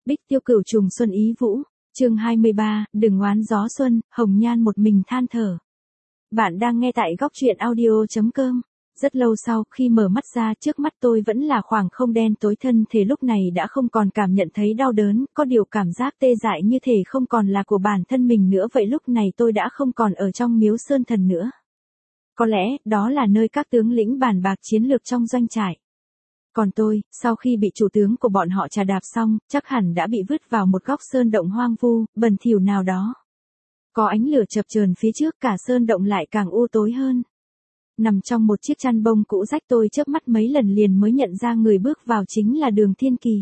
Bích Tiêu Cửu Trùng Xuân Ý Vũ, chương 23, đừng oán gió xuân, Hồng Nhan một mình than thở. Bạn đang nghe tại góc truyện audio.com. Rất lâu sau, khi mở mắt ra, trước mắt tôi vẫn là khoảng không đen tối, thân thể lúc này đã không còn cảm nhận thấy đau đớn, có điều cảm giác tê dại như thể không còn là của bản thân mình nữa vậy. Lúc này tôi đã không còn ở trong miếu sơn thần nữa. Có lẽ, đó là nơi các tướng lĩnh bàn bạc chiến lược trong doanh trại. Còn tôi, sau khi bị chủ tướng của bọn họ trà đạp xong, chắc hẳn đã bị vứt vào một góc sơn động hoang vu, bẩn thỉu nào đó. Có ánh lửa chập chờn phía trước, cả sơn động lại càng u tối hơn. Nằm trong một chiếc chăn bông cũ rách, tôi chớp mắt mấy lần liền mới nhận ra người bước vào chính là Đường Thiên Kỳ.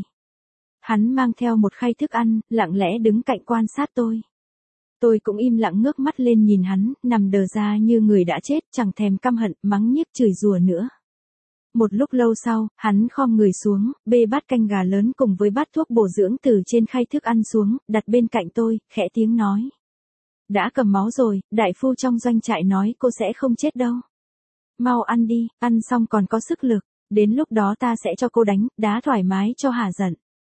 Hắn mang theo một khay thức ăn, lặng lẽ đứng cạnh quan sát tôi. Tôi cũng im lặng ngước mắt lên nhìn hắn, nằm đờ ra như người đã chết, chẳng thèm căm hận, mắng nhiếc chửi rủa nữa. Một lúc lâu sau, hắn khom người xuống, bê bát canh gà lớn cùng với bát thuốc bổ dưỡng từ trên khay thức ăn xuống, đặt bên cạnh tôi, khẽ tiếng nói. Đã cầm máu rồi, đại phu trong doanh trại nói cô sẽ không chết đâu. Mau ăn đi, ăn xong còn có sức lực, đến lúc đó ta sẽ cho cô đánh, đá thoải mái cho hả giận.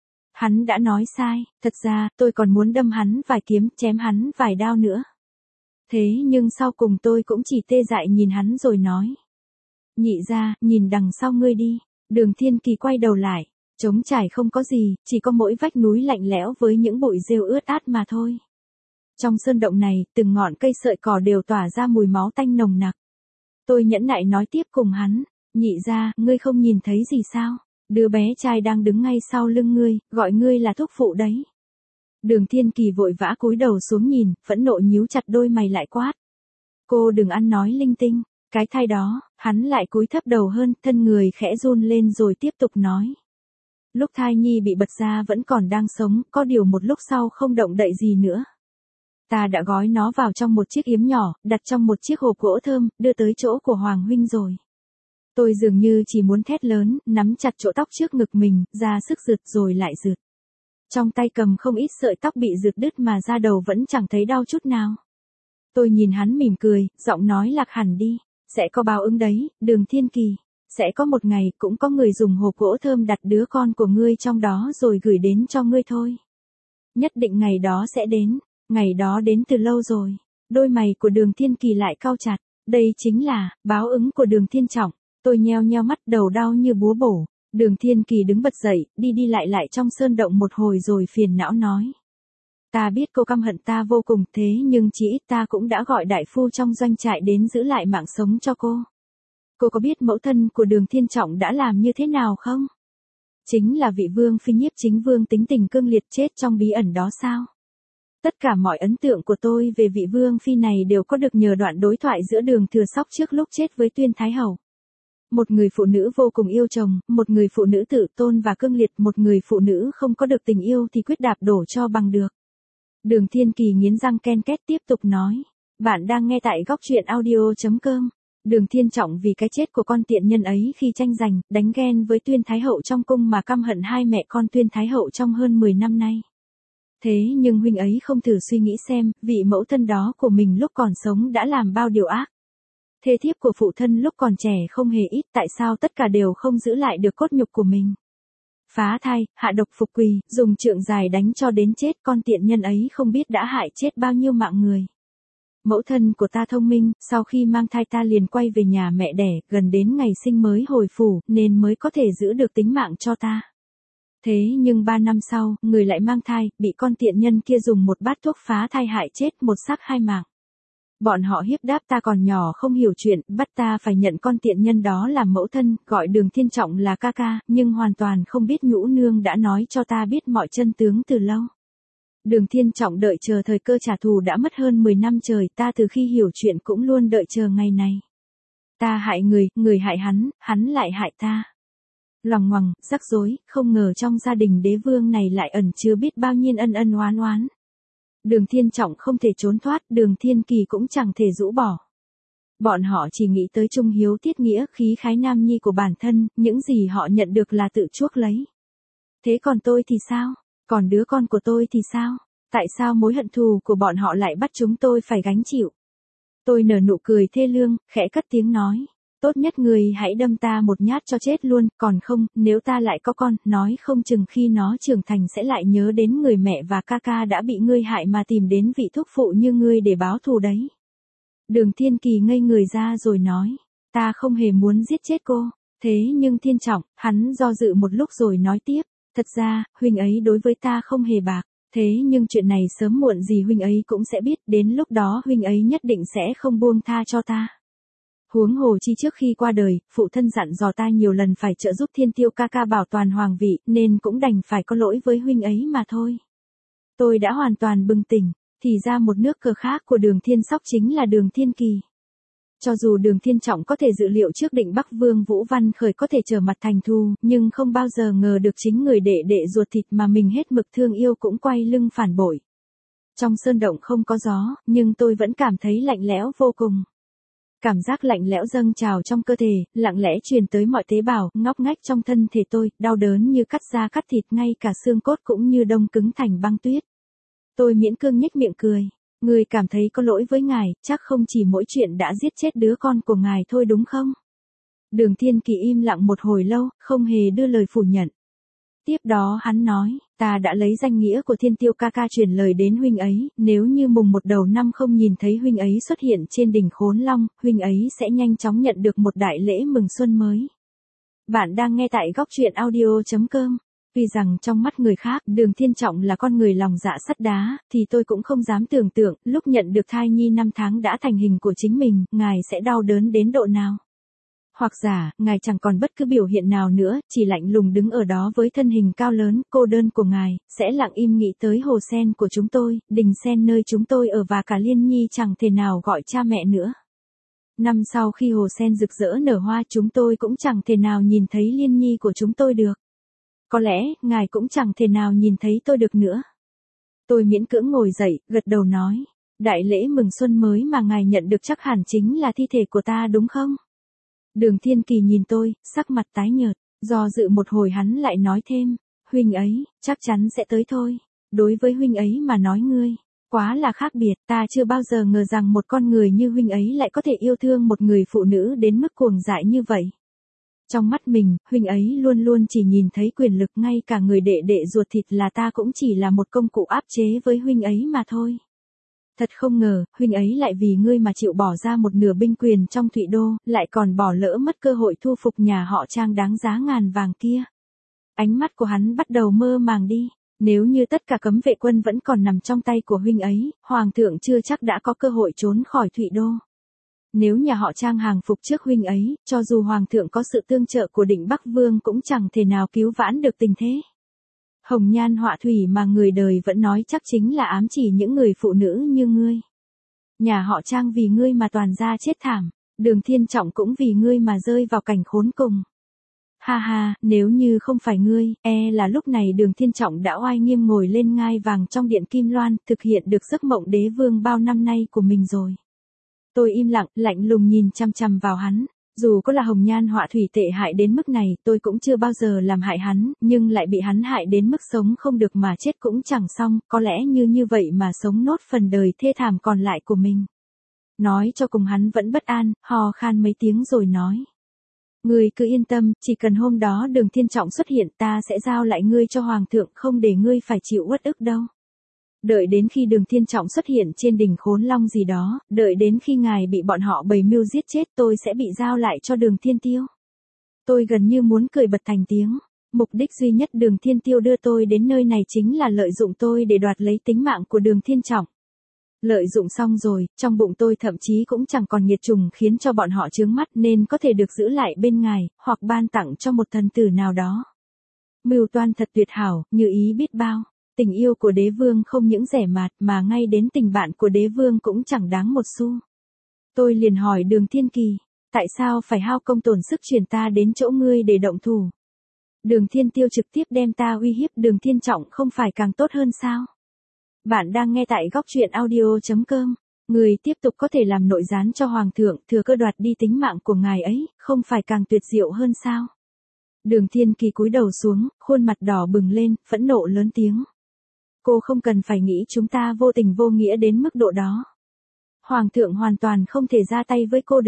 Hắn đã nói sai, thật ra, tôi còn muốn đâm hắn vài kiếm, chém hắn vài đao nữa. Thế nhưng sau cùng tôi cũng chỉ tê dại nhìn hắn rồi nói. Nhị ra, nhìn đằng sau ngươi đi. Đường Thiên Kỳ quay đầu lại, trống trải không có gì, chỉ có mỗi vách núi lạnh lẽo với những bụi rêu ướt át mà thôi. Trong sơn động này, từng ngọn cây sợi cỏ đều tỏa ra mùi máu tanh nồng nặc. Tôi nhẫn nại nói tiếp cùng hắn, nhị ra, ngươi không nhìn thấy gì sao? Đứa bé trai đang đứng ngay sau lưng ngươi, gọi ngươi là thúc phụ đấy. Đường Thiên Kỳ vội vã cúi đầu xuống nhìn, phẫn nộ nhíu chặt đôi mày lại quát. Cô đừng ăn nói linh tinh. Cái thai đó, hắn lại cúi thấp đầu hơn, thân người khẽ run lên rồi tiếp tục nói. Lúc thai nhi bị bật ra vẫn còn đang sống, có điều một lúc sau không động đậy gì nữa. Ta đã gói nó vào trong một chiếc yếm nhỏ, đặt trong một chiếc hộp gỗ thơm, đưa tới chỗ của Hoàng huynh rồi. Tôi dường như chỉ muốn thét lớn, nắm chặt chỗ tóc trước ngực mình, ra sức rượt rồi lại rượt. Trong tay cầm không ít sợi tóc bị rượt đứt mà da đầu vẫn chẳng thấy đau chút nào. Tôi nhìn hắn mỉm cười, giọng nói lạc hẳn đi. Sẽ có báo ứng đấy, Đường Thiên Kỳ. Sẽ có một ngày, cũng có người dùng hộp gỗ thơm đặt đứa con của ngươi trong đó rồi gửi đến cho ngươi thôi. Nhất định ngày đó sẽ đến. Ngày đó đến từ lâu rồi. Đôi mày của Đường Thiên Kỳ lại cau chặt. Đây chính là báo ứng của Đường Thiên Trọng. Tôi nheo nheo mắt, đầu đau như búa bổ. Đường Thiên Kỳ đứng bật dậy, đi lại trong sơn động một hồi rồi phiền não nói. Ta biết cô căm hận ta vô cùng, thế nhưng chỉ ít ta cũng đã gọi đại phu trong doanh trại đến giữ lại mạng sống cho cô. Cô có biết mẫu thân của Đường Thiên Trọng đã làm như thế nào không? Chính là vị vương phi Nhiếp Chính Vương tính tình cương liệt chết trong bí ẩn đó sao? Tất cả mọi ấn tượng của tôi về vị vương phi này đều có được nhờ đoạn đối thoại giữa Đường Thừa Sóc trước lúc chết với Tuyên Thái Hậu. Một người phụ nữ vô cùng yêu chồng, một người phụ nữ tự tôn và cương liệt, một người phụ nữ không có được tình yêu thì quyết đạp đổ cho bằng được. Đường Thiên Kỳ nghiến răng ken két tiếp tục nói. Bạn đang nghe tại góc truyện audio.com. Đường Thiên Trọng vì cái chết của con tiện nhân ấy khi tranh giành, đánh ghen với Tuyên Thái Hậu trong cung mà căm hận hai mẹ con Tuyên Thái Hậu trong hơn 10 năm nay. Thế nhưng huynh ấy không thử suy nghĩ xem, vị mẫu thân đó của mình lúc còn sống đã làm bao điều ác. Thê thiếp của phụ thân lúc còn trẻ không hề ít, tại sao tất cả đều không giữ lại được cốt nhục của mình? Phá thai, hạ độc phục quỳ, dùng trượng dài đánh cho đến chết, con tiện nhân ấy không biết đã hại chết bao nhiêu mạng người. Mẫu thân của ta thông minh, sau khi mang thai ta liền quay về nhà mẹ đẻ, gần đến ngày sinh mới hồi phủ, nên mới có thể giữ được tính mạng cho ta. Thế nhưng 3 năm sau, người lại mang thai, bị con tiện nhân kia dùng một bát thuốc phá thai hại chết, một xác hai mạng. Bọn họ hiếp đáp ta còn nhỏ không hiểu chuyện, bắt ta phải nhận con tiện nhân đó làm mẫu thân, gọi Đường Thiên Trọng là ca ca, nhưng hoàn toàn không biết Nhũ nương đã nói cho ta biết mọi chân tướng từ lâu. Đường Thiên Trọng đợi chờ thời cơ trả thù đã mất hơn 10 năm trời, ta từ khi hiểu chuyện cũng luôn đợi chờ ngày này. Ta hại người, người hại hắn lại hại ta. Loằng ngoằng, rắc rối, không ngờ trong gia đình đế vương này lại ẩn chứa biết bao nhiêu ân ân oán oán. Đường Thiên Trọng không thể trốn thoát, Đường Thiên Kỳ cũng chẳng thể rũ bỏ. Bọn họ chỉ nghĩ tới trung hiếu tiết nghĩa, khí khái nam nhi của bản thân, những gì họ nhận được là tự chuốc lấy. Thế còn tôi thì sao? Còn đứa con của tôi thì sao? Tại sao mối hận thù của bọn họ lại bắt chúng tôi phải gánh chịu? Tôi nở nụ cười thê lương, khẽ cất tiếng nói. Tốt nhất người hãy đâm ta một nhát cho chết luôn, còn không, nếu ta lại có con, nói không chừng khi nó trưởng thành sẽ lại nhớ đến người mẹ và ca ca đã bị ngươi hại mà tìm đến vị thúc phụ như ngươi để báo thù đấy. Đường Thiên Kỳ ngây người ra rồi nói, ta không hề muốn giết chết cô. Thế nhưng Thiên Trọng, hắn do dự một lúc rồi nói tiếp, thật ra, huynh ấy đối với ta không hề bạc. Thế nhưng chuyện này sớm muộn gì huynh ấy cũng sẽ biết, đến lúc đó huynh ấy nhất định sẽ không buông tha cho ta. Huống hồ chi trước khi qua đời, phụ thân dặn dò ta nhiều lần phải trợ giúp Thiên Tiêu ca ca bảo toàn hoàng vị, nên cũng đành phải có lỗi với huynh ấy mà thôi. Tôi đã hoàn toàn bừng tỉnh, thì ra một nước cờ khác của Đường Thiên Sóc chính là Đường Thiên Kỳ. Cho dù Đường Thiên Trọng có thể dự liệu trước định Bắc Vương Vũ Văn Khởi có thể trở mặt thành thù, nhưng không bao giờ ngờ được chính người đệ đệ ruột thịt mà mình hết mực thương yêu cũng quay lưng phản bội. Trong sơn động không có gió, nhưng tôi vẫn cảm thấy lạnh lẽo vô cùng. Cảm giác lạnh lẽo dâng trào trong cơ thể, lặng lẽ truyền tới mọi tế bào, ngóc ngách trong thân thể tôi, đau đớn như cắt da cắt thịt, ngay cả xương cốt cũng như đông cứng thành băng tuyết. Tôi miễn cưỡng nhếch miệng cười. Người cảm thấy có lỗi với ngài, chắc không chỉ mỗi chuyện đã giết chết đứa con của ngài thôi đúng không? Đường Thiên Kỳ im lặng một hồi lâu, không hề đưa lời phủ nhận. Tiếp đó hắn nói, ta đã lấy danh nghĩa của Thiên Tiêu ca ca truyền lời đến huynh ấy, nếu như mùng 1 đầu năm không nhìn thấy huynh ấy xuất hiện trên đỉnh Khốn Long, huynh ấy sẽ nhanh chóng nhận được một đại lễ mừng xuân mới. Bạn đang nghe tại góc truyện audio.com. Vì rằng trong mắt người khác, Đường Thiên Trọng là con người lòng dạ sắt đá, thì tôi cũng không dám tưởng tượng, lúc nhận được thai nhi 5 tháng đã thành hình của chính mình, ngài sẽ đau đớn đến độ nào. Hoặc giả, ngài chẳng còn bất cứ biểu hiện nào nữa, chỉ lạnh lùng đứng ở đó với thân hình cao lớn, cô đơn của ngài, sẽ lặng im nghĩ tới hồ sen của chúng tôi, đình sen nơi chúng tôi ở và cả Liên Nhi chẳng thể nào gọi cha mẹ nữa. Năm sau khi hồ sen rực rỡ nở hoa chúng tôi cũng chẳng thể nào nhìn thấy Liên Nhi của chúng tôi được. Có lẽ, ngài cũng chẳng thể nào nhìn thấy tôi được nữa. Tôi miễn cưỡng ngồi dậy, gật đầu nói, đại lễ mừng xuân mới mà ngài nhận được chắc hẳn chính là thi thể của ta đúng không? Đường Thiên Kỳ nhìn tôi, sắc mặt tái nhợt, do dự một hồi hắn lại nói thêm, huynh ấy, chắc chắn sẽ tới thôi. Đối với huynh ấy mà nói ngươi, quá là khác biệt, ta chưa bao giờ ngờ rằng một con người như huynh ấy lại có thể yêu thương một người phụ nữ đến mức cuồng dại như vậy. Trong mắt mình, huynh ấy luôn luôn chỉ nhìn thấy quyền lực, ngay cả người đệ đệ ruột thịt là ta cũng chỉ là một công cụ áp chế với huynh ấy mà thôi. Thật không ngờ, huynh ấy lại vì ngươi mà chịu bỏ ra một nửa binh quyền trong Thụy Đô, lại còn bỏ lỡ mất cơ hội thu phục nhà họ Trang đáng giá ngàn vàng kia. Ánh mắt của hắn bắt đầu mơ màng đi. Nếu như tất cả cấm vệ quân vẫn còn nằm trong tay của huynh ấy, Hoàng thượng chưa chắc đã có cơ hội trốn khỏi Thụy Đô. Nếu nhà họ Trang hàng phục trước huynh ấy, cho dù Hoàng thượng có sự tương trợ của định Bắc Vương cũng chẳng thể nào cứu vãn được tình thế. Hồng nhan họa thủy mà người đời vẫn nói chắc chính là ám chỉ những người phụ nữ như ngươi. Nhà họ Trang vì ngươi mà toàn ra chết thảm, Đường Thiên Trọng cũng vì ngươi mà rơi vào cảnh khốn cùng. Ha ha, nếu như không phải ngươi, là lúc này Đường Thiên Trọng đã oai nghiêm ngồi lên ngai vàng trong điện Kim Loan, thực hiện được giấc mộng đế vương bao năm nay của mình rồi. Tôi im lặng, lạnh lùng nhìn chăm chăm vào hắn. Dù có là hồng nhan họa thủy tệ hại đến mức này, tôi cũng chưa bao giờ làm hại hắn, nhưng lại bị hắn hại đến mức sống không được mà chết cũng chẳng xong, có lẽ như vậy mà sống nốt phần đời thê thảm còn lại của mình. Nói cho cùng hắn vẫn bất an, hò khan mấy tiếng rồi nói. Ngươi cứ yên tâm, chỉ cần hôm đó Đường Thiên Trọng xuất hiện ta sẽ giao lại ngươi cho Hoàng thượng, không để ngươi phải chịu uất ức đâu. Đợi đến khi Đường Thiên Trọng xuất hiện trên đỉnh Khốn Long gì đó, đợi đến khi ngài bị bọn họ bày mưu giết chết tôi sẽ bị giao lại cho Đường Thiên Tiêu. Tôi gần như muốn cười bật thành tiếng. Mục đích duy nhất Đường Thiên Tiêu đưa tôi đến nơi này chính là lợi dụng tôi để đoạt lấy tính mạng của Đường Thiên Trọng. Lợi dụng xong rồi, trong bụng tôi thậm chí cũng chẳng còn nghiệt trùng khiến cho bọn họ chướng mắt nên có thể được giữ lại bên ngài, hoặc ban tặng cho một thần tử nào đó. Mưu toan thật tuyệt hảo, như ý biết bao. Tình yêu của đế vương không những rẻ mạt mà ngay đến tình bạn của đế vương cũng chẳng đáng một xu. Tôi liền hỏi Đường Thiên Kỳ, tại sao phải hao công tổn sức truyền ta đến chỗ ngươi để động thủ? Đường Thiên Tiêu trực tiếp đem ta uy hiếp Đường Thiên Trọng không phải càng tốt hơn sao? Bạn đang nghe tại góc truyện audio.com. Người tiếp tục có thể làm nội gián cho Hoàng thượng, thừa cơ đoạt đi tính mạng của ngài ấy, không phải càng tuyệt diệu hơn sao? Đường Thiên Kỳ cúi đầu xuống, khuôn mặt đỏ bừng lên, phẫn nộ lớn tiếng. Cô không cần phải nghĩ chúng ta vô tình vô nghĩa đến mức độ đó. Hoàng thượng hoàn toàn không thể ra tay với cô được.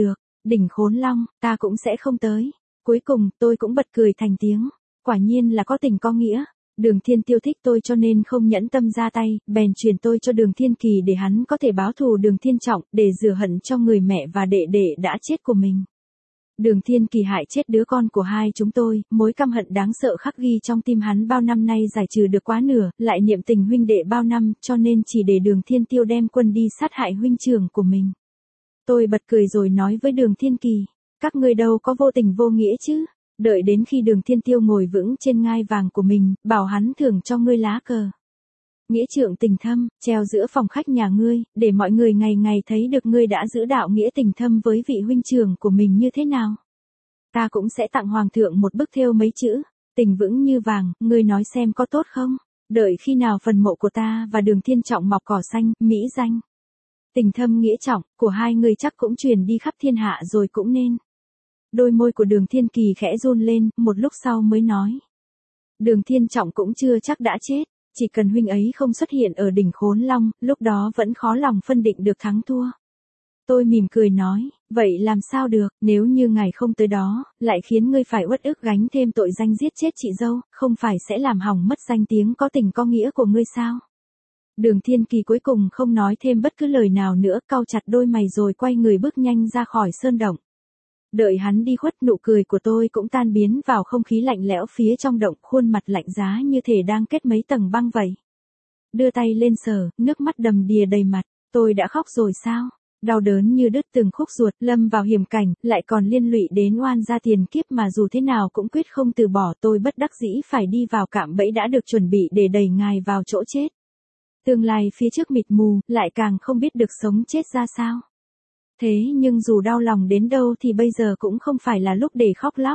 Đỉnh Khốn Long, ta cũng sẽ không tới. Cuối cùng, tôi cũng bật cười thành tiếng. Quả nhiên là có tình có nghĩa. Đường Thiên Tiêu thích tôi cho nên không nhẫn tâm ra tay, bèn truyền tôi cho Đường Thiên Kỳ để hắn có thể báo thù Đường Thiên Trọng, để rửa hận cho người mẹ và đệ đệ đã chết của mình. Đường Thiên Kỳ hại chết đứa con của hai chúng tôi, mối căm hận đáng sợ khắc ghi trong tim hắn bao năm nay giải trừ được quá nửa, lại niệm tình huynh đệ bao năm, cho nên chỉ để Đường Thiên Tiêu đem quân đi sát hại huynh trưởng của mình. Tôi bật cười rồi nói với Đường Thiên Kỳ, các ngươi đâu có vô tình vô nghĩa chứ. Đợi đến khi Đường Thiên Tiêu ngồi vững trên ngai vàng của mình, bảo hắn thưởng cho ngươi lá cờ. Nghĩa trượng tình thâm, treo giữa phòng khách nhà ngươi, để mọi người ngày ngày thấy được ngươi đã giữ đạo nghĩa tình thâm với vị huynh trưởng của mình như thế nào. Ta cũng sẽ tặng hoàng thượng một bức thêu mấy chữ, tình vững như vàng, ngươi nói xem có tốt không? Đợi khi nào phần mộ của ta và Đường Thiên Trọng mọc cỏ xanh, mỹ danh. Tình thâm nghĩa trọng, của hai người chắc cũng truyền đi khắp thiên hạ rồi cũng nên. Đôi môi của Đường Thiên Kỳ khẽ run lên, một lúc sau mới nói. Đường Thiên Trọng cũng chưa chắc đã chết, chỉ cần huynh ấy không xuất hiện ở đỉnh Khốn Long, lúc đó vẫn khó lòng phân định được thắng thua. Tôi mỉm cười nói, vậy làm sao được, nếu như ngài không tới đó, lại khiến ngươi phải uất ức gánh thêm tội danh giết chết chị dâu, không phải sẽ làm hỏng mất danh tiếng có tình có nghĩa của ngươi sao? Đường Thiên Kỳ cuối cùng không nói thêm bất cứ lời nào nữa, cau chặt đôi mày rồi quay người bước nhanh ra khỏi sơn động. Đợi hắn đi khuất, nụ cười của tôi cũng tan biến vào không khí lạnh lẽo phía trong động, khuôn mặt lạnh giá như thể đang kết mấy tầng băng vậy. Đưa tay lên sờ, nước mắt đầm đìa đầy mặt, tôi đã khóc rồi sao? Đau đớn như đứt từng khúc ruột, lâm vào hiểm cảnh, lại còn liên lụy đến oan gia tiền kiếp mà dù thế nào cũng quyết không từ bỏ, tôi bất đắc dĩ phải đi vào cạm bẫy đã được chuẩn bị để đẩy ngài vào chỗ chết. Tương lai phía trước mịt mù, lại càng không biết được sống chết ra sao. Thế nhưng dù đau lòng đến đâu thì bây giờ cũng không phải là lúc để khóc lóc.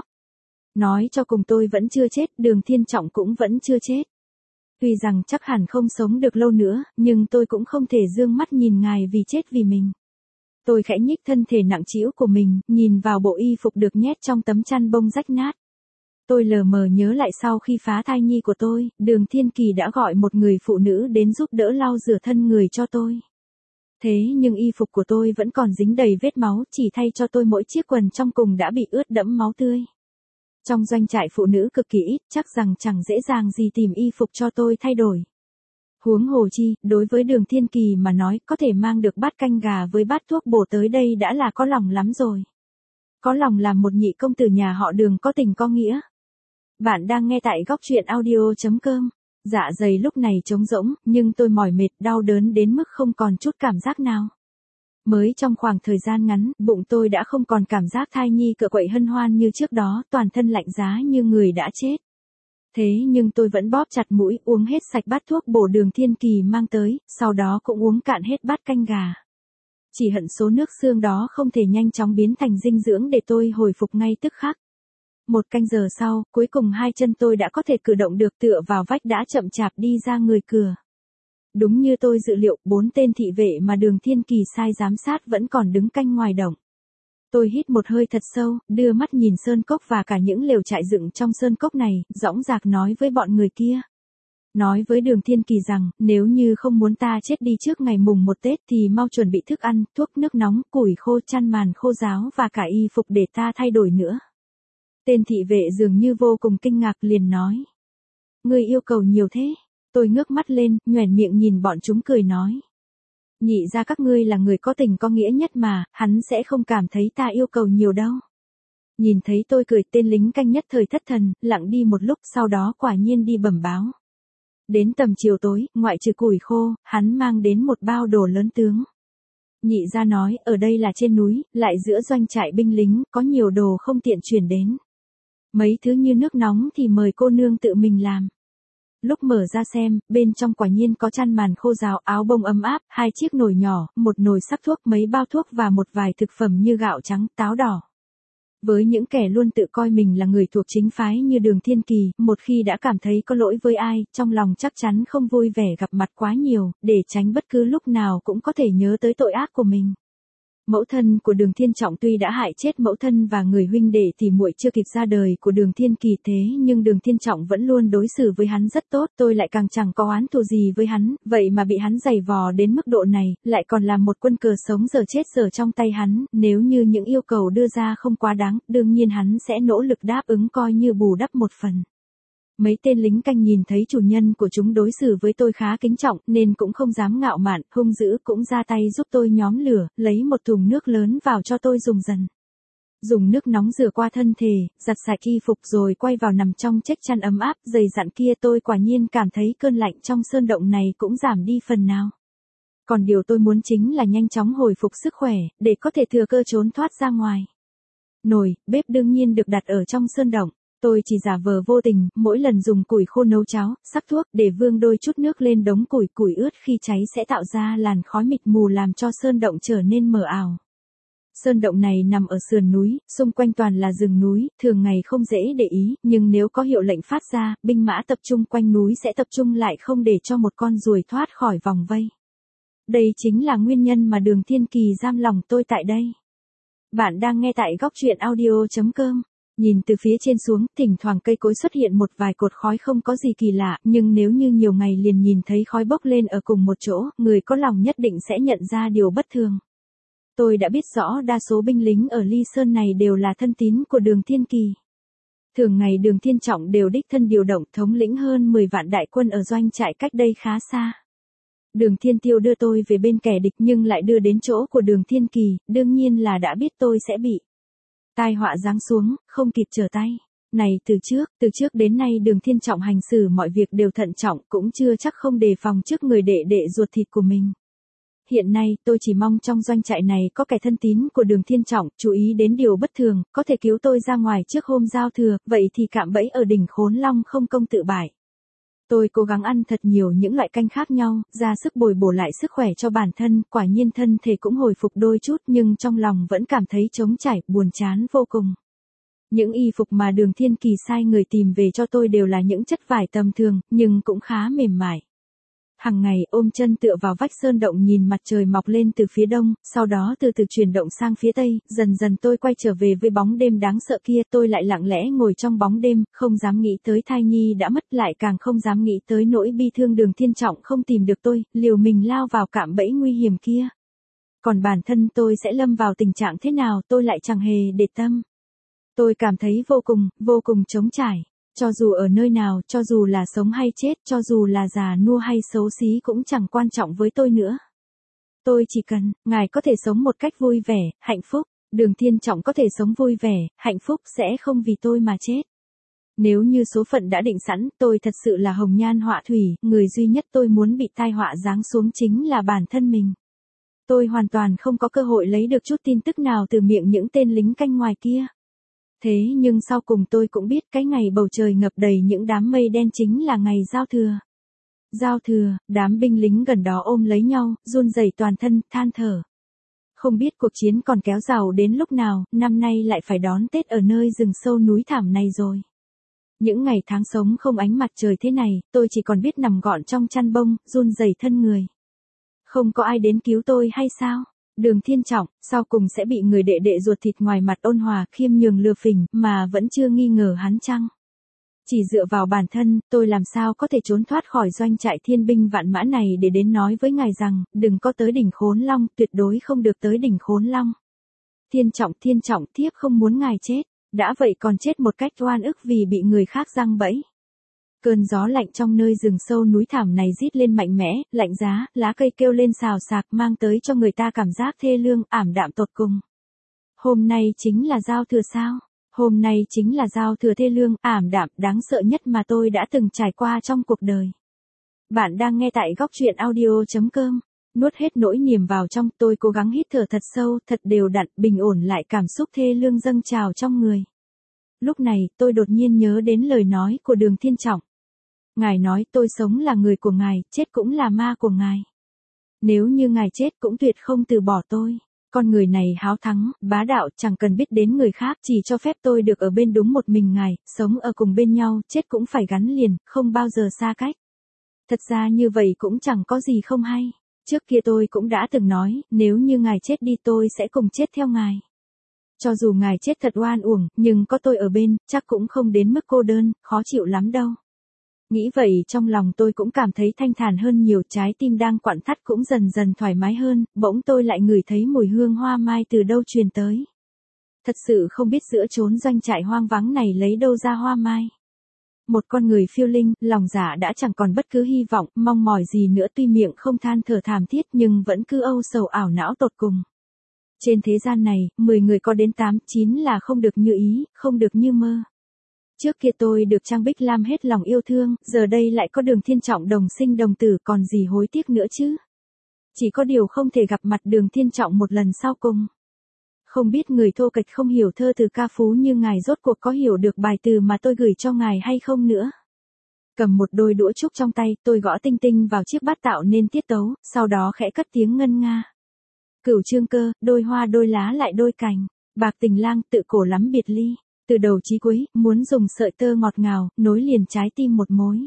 Nói cho cùng tôi vẫn chưa chết, Đường Thiên Trọng cũng vẫn chưa chết. Tuy rằng chắc hẳn không sống được lâu nữa, nhưng tôi cũng không thể dương mắt nhìn ngài vì chết vì mình. Tôi khẽ nhích thân thể nặng trĩu của mình, nhìn vào bộ y phục được nhét trong tấm chăn bông rách nát. Tôi lờ mờ nhớ lại sau khi phá thai nhi của tôi, Đường Thiên Kỳ đã gọi một người phụ nữ đến giúp đỡ lau rửa thân người cho tôi. Thế nhưng y phục của tôi vẫn còn dính đầy vết máu, chỉ thay cho tôi mỗi chiếc quần trong cùng đã bị ướt đẫm máu tươi. Trong doanh trại phụ nữ cực kỳ ít, chắc rằng chẳng dễ dàng gì tìm y phục cho tôi thay đổi. Huống hồ chi, đối với Đường Thiên Kỳ mà nói, có thể mang được bát canh gà với bát thuốc bổ tới đây đã là có lòng lắm rồi. Có lòng làm một nhị công tử nhà họ Đường có tình có nghĩa. Bạn đang nghe tại góc truyện audio.com. Dạ dày lúc này trống rỗng, nhưng tôi mỏi mệt, đau đớn đến mức không còn chút cảm giác nào. Mới trong khoảng thời gian ngắn, bụng tôi đã không còn cảm giác thai nhi cựa quậy hân hoan như trước đó, toàn thân lạnh giá như người đã chết. Thế nhưng tôi vẫn bóp chặt mũi, uống hết sạch bát thuốc bổ Đường Thiên Kỳ mang tới, sau đó cũng uống cạn hết bát canh gà. Chỉ hận số nước xương đó không thể nhanh chóng biến thành dinh dưỡng để tôi hồi phục ngay tức khắc. Một canh giờ sau, cuối cùng hai chân tôi đã có thể cử động được, tựa vào vách đã chậm chạp đi ra người cửa. Đúng như tôi dự liệu, 4 tên thị vệ mà Đường Thiên Kỳ sai giám sát vẫn còn đứng canh ngoài động. Tôi hít một hơi thật sâu, đưa mắt nhìn sơn cốc và cả những lều trại dựng trong sơn cốc này, dõng dạc nói với bọn người kia. Nói với Đường Thiên Kỳ rằng, nếu như không muốn ta chết đi trước ngày mùng 1 Tết thì mau chuẩn bị thức ăn, thuốc nước nóng, củi khô, chăn màn khô ráo và cả y phục để ta thay đổi nữa. Tên thị vệ dường như vô cùng kinh ngạc liền nói. Ngươi yêu cầu nhiều thế. Tôi ngước mắt lên, nhoẻn miệng nhìn bọn chúng cười nói. Nhị ra các ngươi là người có tình có nghĩa nhất mà, hắn sẽ không cảm thấy ta yêu cầu nhiều đâu. Nhìn thấy tôi cười, tên lính canh nhất thời thất thần, lặng đi một lúc, sau đó quả nhiên đi bẩm báo. Đến tầm chiều tối, ngoại trừ củi khô, hắn mang đến một bao đồ lớn tướng. Nhị ra nói, ở đây là trên núi, lại giữa doanh trại binh lính, có nhiều đồ không tiện chuyển đến. Mấy thứ như nước nóng thì mời cô nương tự mình làm. Lúc mở ra xem, bên trong quả nhiên có chăn màn khô ráo, áo bông ấm áp, 2 chiếc nồi nhỏ, một nồi sắc thuốc, mấy bao thuốc và một vài thực phẩm như gạo trắng, táo đỏ. Với những kẻ luôn tự coi mình là người thuộc chính phái như Đường Thiên Kỳ, một khi đã cảm thấy có lỗi với ai, trong lòng chắc chắn không vui vẻ gặp mặt quá nhiều, để tránh bất cứ lúc nào cũng có thể nhớ tới tội ác của mình. Mẫu thân của Đường Thiên Trọng tuy đã hại chết mẫu thân và người huynh đệ tỷ muội chưa kịp ra đời của Đường Thiên Kỳ thế nhưng Đường Thiên Trọng vẫn luôn đối xử với hắn rất tốt, tôi lại càng chẳng có oán thù gì với hắn, vậy mà bị hắn giày vò đến mức độ này, lại còn là một quân cờ sống giờ chết giờ trong tay hắn, nếu như những yêu cầu đưa ra không quá đáng, đương nhiên hắn sẽ nỗ lực đáp ứng coi như bù đắp một phần. Mấy tên lính canh nhìn thấy chủ nhân của chúng đối xử với tôi khá kính trọng nên cũng không dám ngạo mạn, hung dữ cũng ra tay giúp tôi nhóm lửa, lấy một thùng nước lớn vào cho tôi dùng dần. Dùng nước nóng rửa qua thân thể, giặt sạch y phục rồi quay vào nằm trong chiếc chăn ấm áp dày dặn kia tôi quả nhiên cảm thấy cơn lạnh trong sơn động này cũng giảm đi phần nào. Còn điều tôi muốn chính là nhanh chóng hồi phục sức khỏe, để có thể thừa cơ trốn thoát ra ngoài. Nồi, bếp đương nhiên được đặt ở trong sơn động. Tôi chỉ giả vờ vô tình, mỗi lần dùng củi khô nấu cháo, sắc thuốc để vương đôi chút nước lên đống củi ướt khi cháy sẽ tạo ra làn khói mịt mù làm cho sơn động trở nên mờ ảo. Sơn động này nằm ở sườn núi, xung quanh toàn là rừng núi, thường ngày không dễ để ý, nhưng nếu có hiệu lệnh phát ra, binh mã tập trung quanh núi sẽ tập trung lại không để cho một con ruồi thoát khỏi vòng vây. Đây chính là nguyên nhân mà Đường Thiên Kỳ giam lòng tôi tại đây. Bạn đang nghe tại góc truyện audio.com. Nhìn từ phía trên xuống, thỉnh thoảng cây cối xuất hiện một vài cột khói không có gì kỳ lạ, nhưng nếu như nhiều ngày liền nhìn thấy khói bốc lên ở cùng một chỗ, người có lòng nhất định sẽ nhận ra điều bất thường. Tôi đã biết rõ đa số binh lính ở Ly Sơn này đều là thân tín của Đường Thiên Kỳ. Thường ngày Đường Thiên Trọng đều đích thân điều động thống lĩnh hơn 10 vạn đại quân ở doanh trại cách đây khá xa. Đường Thiên Tiêu đưa tôi về bên kẻ địch nhưng lại đưa đến chỗ của Đường Thiên Kỳ, đương nhiên là đã biết tôi sẽ bị tai họa giáng xuống, không kịp trở tay. Này từ trước đến nay Đường Thiên Trọng hành xử mọi việc đều thận trọng, cũng chưa chắc không đề phòng trước người đệ đệ ruột thịt của mình. Hiện nay tôi chỉ mong trong doanh trại này có kẻ thân tín của Đường Thiên Trọng, chú ý đến điều bất thường, có thể cứu tôi ra ngoài trước hôm giao thừa, vậy thì cạm bẫy ở đỉnh Khốn Long không công tự bại. Tôi cố gắng ăn thật nhiều những loại canh khác nhau, ra sức bồi bổ lại sức khỏe cho bản thân, quả nhiên thân thể cũng hồi phục đôi chút nhưng trong lòng vẫn cảm thấy trống trải, buồn chán vô cùng. Những y phục mà Đường Thiên Kỳ sai người tìm về cho tôi đều là những chất vải tầm thường, nhưng cũng khá mềm mại. Hằng ngày ôm chân tựa vào vách sơn động nhìn mặt trời mọc lên từ phía đông, sau đó từ từ chuyển động sang phía tây, dần dần tôi quay trở về với bóng đêm đáng sợ kia, tôi lại lặng lẽ ngồi trong bóng đêm, không dám nghĩ tới thai nhi đã mất, lại càng không dám nghĩ tới nỗi bi thương Đường Thiên Trọng không tìm được tôi, liều mình lao vào cạm bẫy nguy hiểm kia. Còn bản thân tôi sẽ lâm vào tình trạng thế nào tôi lại chẳng hề để tâm. Tôi cảm thấy vô cùng trống trải. Cho dù ở nơi nào, cho dù là sống hay chết, cho dù là già nua hay xấu xí cũng chẳng quan trọng với tôi nữa. Tôi chỉ cần, ngài có thể sống một cách vui vẻ, hạnh phúc, Đường Thiên Trọng có thể sống vui vẻ, hạnh phúc sẽ không vì tôi mà chết. Nếu như số phận đã định sẵn, tôi thật sự là hồng nhan họa thủy, người duy nhất tôi muốn bị tai họa giáng xuống chính là bản thân mình. Tôi hoàn toàn không có cơ hội lấy được chút tin tức nào từ miệng những tên lính canh ngoài kia. Thế nhưng sau cùng tôi cũng biết cái ngày bầu trời ngập đầy những đám mây đen chính là ngày giao thừa. Giao thừa, đám binh lính gần đó ôm lấy nhau, run rẩy toàn thân, than thở. Không biết cuộc chiến còn kéo dài đến lúc nào, năm nay lại phải đón Tết ở nơi rừng sâu núi thảm này rồi. Những ngày tháng sống không ánh mặt trời thế này, tôi chỉ còn biết nằm gọn trong chăn bông, run rẩy thân người. Không có ai đến cứu tôi hay sao? Đường Thiên Trọng, sau cùng sẽ bị người đệ đệ ruột thịt ngoài mặt ôn hòa khiêm nhường lừa phỉnh, mà vẫn chưa nghi ngờ hắn chăng? Chỉ dựa vào bản thân, tôi làm sao có thể trốn thoát khỏi doanh trại thiên binh vạn mã này để đến nói với ngài rằng, đừng có tới đỉnh Khốn Long, tuyệt đối không được tới đỉnh Khốn Long. Thiên Trọng, thiếp không muốn ngài chết, đã vậy còn chết một cách oan ức vì bị người khác giăng bẫy. Cơn gió lạnh trong nơi rừng sâu núi thảm này rít lên mạnh mẽ, lạnh giá, lá cây kêu lên xào xạc mang tới cho người ta cảm giác thê lương, ảm đạm tột cùng. Hôm nay chính là giao thừa sao? Hôm nay chính là giao thừa thê lương, ảm đạm, đáng sợ nhất mà tôi đã từng trải qua trong cuộc đời. Bạn đang nghe tại góc truyện audio.com. Nuốt hết nỗi niềm vào trong, tôi cố gắng hít thở thật sâu, thật đều đặn, bình ổn lại cảm xúc thê lương dâng trào trong người. Lúc này, tôi đột nhiên nhớ đến lời nói của Đường Thiên Trọng. Ngài nói tôi sống là người của ngài, chết cũng là ma của ngài. Nếu như ngài chết cũng tuyệt không từ bỏ tôi. Con người này háo thắng, bá đạo, chẳng cần biết đến người khác, chỉ cho phép tôi được ở bên đúng một mình ngài, sống ở cùng bên nhau, chết cũng phải gắn liền, không bao giờ xa cách. Thật ra như vậy cũng chẳng có gì không hay. Trước kia tôi cũng đã từng nói, nếu như ngài chết đi tôi sẽ cùng chết theo ngài. Cho dù ngài chết thật oan uổng, nhưng có tôi ở bên, chắc cũng không đến mức cô đơn, khó chịu lắm đâu. Nghĩ vậy trong lòng tôi cũng cảm thấy thanh thản hơn nhiều, trái tim đang quặn thắt cũng dần dần thoải mái hơn, bỗng tôi lại ngửi thấy mùi hương hoa mai từ đâu truyền tới. Thật sự không biết giữa chốn doanh trại hoang vắng này lấy đâu ra hoa mai. Một con người phiêu linh, lòng dạ đã chẳng còn bất cứ hy vọng, mong mỏi gì nữa, tuy miệng không than thở thảm thiết nhưng vẫn cứ âu sầu ảo não tột cùng. Trên thế gian này, 10 người có đến 8, 9 là không được như ý, không được như mơ. Trước kia tôi được Trang Bích Lam hết lòng yêu thương, giờ đây lại có Đường Thiên Trọng đồng sinh đồng tử, còn gì hối tiếc nữa chứ. Chỉ có điều không thể gặp mặt Đường Thiên Trọng một lần sau cùng. Không biết người thô kệch không hiểu thơ từ ca phú như ngài rốt cuộc có hiểu được bài từ mà tôi gửi cho ngài hay không nữa. Cầm một đôi đũa trúc trong tay, tôi gõ tinh tinh vào chiếc bát tạo nên tiết tấu, sau đó khẽ cất tiếng ngân nga. Cửu chương cơ, đôi hoa đôi lá lại đôi cành, bạc tình lang tự cổ lắm biệt ly, từ đầu chí cuối, muốn dùng sợi tơ ngọt ngào, nối liền trái tim một mối.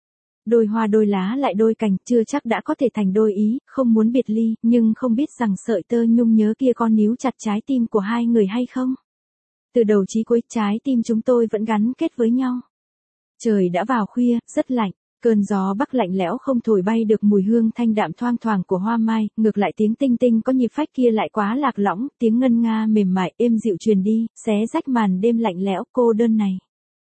Đôi hoa đôi lá lại đôi cành, chưa chắc đã có thể thành đôi ý, không muốn biệt ly, nhưng không biết rằng sợi tơ nhung nhớ kia có níu chặt trái tim của hai người hay không. Từ đầu chí cuối, trái tim chúng tôi vẫn gắn kết với nhau. Trời đã vào khuya, rất lạnh. Cơn gió bắc lạnh lẽo không thổi bay được mùi hương thanh đạm thoang thoảng của hoa mai, ngược lại tiếng tinh tinh có nhịp phách kia lại quá lạc lõng, tiếng ngân nga mềm mại êm dịu truyền đi, xé rách màn đêm lạnh lẽo cô đơn này.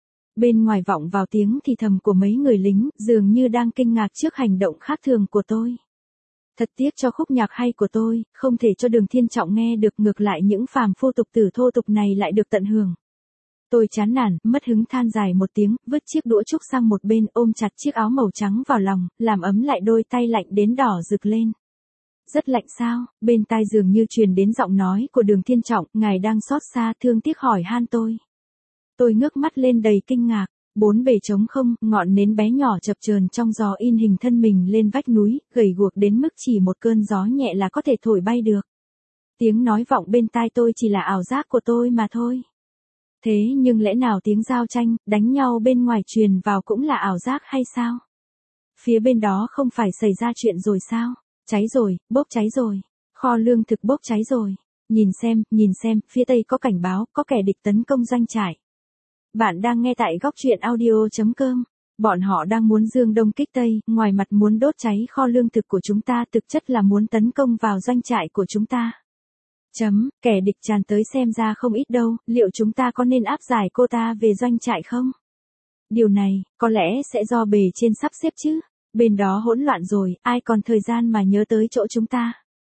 Bên ngoài vọng vào tiếng thì thầm của mấy người lính, dường như đang kinh ngạc trước hành động khác thường của tôi. Thật tiếc cho khúc nhạc hay của tôi, không thể cho Đường Thiên Trọng nghe được, ngược lại những phàm phu tục tử thô tục này lại được tận hưởng. Tôi chán nản, mất hứng than dài một tiếng, vứt chiếc đũa trúc sang một bên, ôm chặt chiếc áo màu trắng vào lòng, làm ấm lại đôi tay lạnh đến đỏ rực lên. Rất lạnh sao? Bên tai dường như truyền đến giọng nói của Đường Thiên Trọng, ngài đang xót xa thương tiếc hỏi han tôi. Tôi ngước mắt lên đầy kinh ngạc, bốn bề trống không, ngọn nến bé nhỏ chập chờn trong gió in hình thân mình lên vách núi, gầy guộc đến mức chỉ một cơn gió nhẹ là có thể thổi bay được. Tiếng nói vọng bên tai tôi chỉ là ảo giác của tôi mà thôi. Thế nhưng lẽ nào tiếng giao tranh, đánh nhau bên ngoài truyền vào cũng là ảo giác hay sao? Phía bên đó không phải xảy ra chuyện rồi sao? Cháy rồi, bốc cháy rồi. Kho lương thực bốc cháy rồi. Nhìn xem, phía tây có cảnh báo, có kẻ địch tấn công doanh trại. Bạn đang nghe tại góc truyện audio.com. Bọn họ đang muốn dương đông kích tây, ngoài mặt muốn đốt cháy kho lương thực của chúng ta, thực chất là muốn tấn công vào doanh trại của chúng ta. Kẻ địch tràn tới xem ra không ít đâu, liệu chúng ta có nên áp giải cô ta về doanh trại không? Điều này, có lẽ sẽ do bề trên sắp xếp chứ. Bên đó hỗn loạn rồi, ai còn thời gian mà nhớ tới chỗ chúng ta.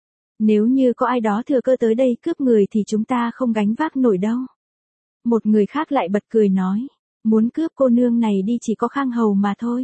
Nếu như có ai đó thừa cơ tới đây cướp người thì chúng ta không gánh vác nổi đâu. Một người khác lại bật cười nói, muốn cướp cô nương này đi chỉ có Khang Hầu mà thôi.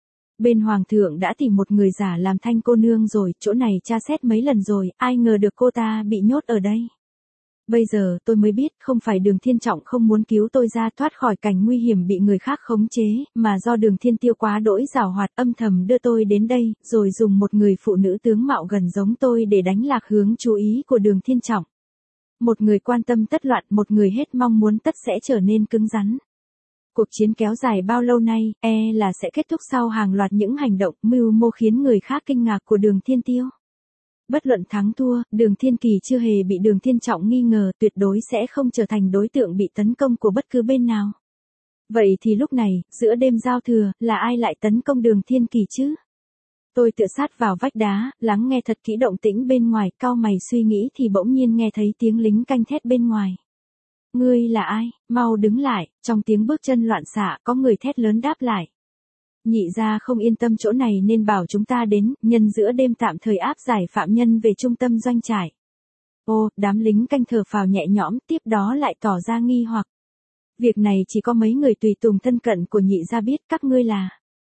Bên hoàng thượng đã tìm một người giả làm thanh cô nương rồi, chỗ này tra xét mấy lần rồi, ai ngờ được cô ta bị nhốt ở đây. Bây giờ tôi mới biết không phải Đường Thiên Trọng không muốn cứu tôi ra thoát khỏi cảnh nguy hiểm bị người khác khống chế, mà do Đường Thiên Tiêu quá đỗi giảo hoạt âm thầm đưa tôi đến đây, rồi dùng một người phụ nữ tướng mạo gần giống tôi để đánh lạc hướng chú ý của Đường Thiên Trọng. Một người quan tâm tất loạn, một người hết mong muốn tất sẽ trở nên cứng rắn. Cuộc chiến kéo dài bao lâu nay, là sẽ kết thúc sau hàng loạt những hành động mưu mô khiến người khác kinh ngạc của Đường Thiên Tiêu. Bất luận thắng thua, Đường Thiên Kỳ chưa hề bị Đường Thiên Trọng nghi ngờ, tuyệt đối sẽ không trở thành đối tượng bị tấn công của bất cứ bên nào. Vậy thì lúc này, giữa đêm giao thừa, là ai lại tấn công Đường Thiên Kỳ chứ? Tôi tựa sát vào vách đá, lắng nghe thật kỹ động tĩnh bên ngoài, cau mày suy nghĩ thì bỗng nhiên nghe thấy tiếng lính canh thét bên ngoài. Ngươi là ai? Mau đứng lại, trong tiếng bước chân loạn xạ, có người thét lớn đáp lại. Nhị gia không yên tâm chỗ này nên bảo chúng ta đến, nhân giữa đêm tạm thời áp giải phạm nhân về trung tâm doanh trại. Ô, đám lính canh thở phào nhẹ nhõm, tiếp đó lại tỏ ra nghi hoặc. Việc này chỉ có mấy người tùy tùng thân cận của nhị gia biết, các ngươi là.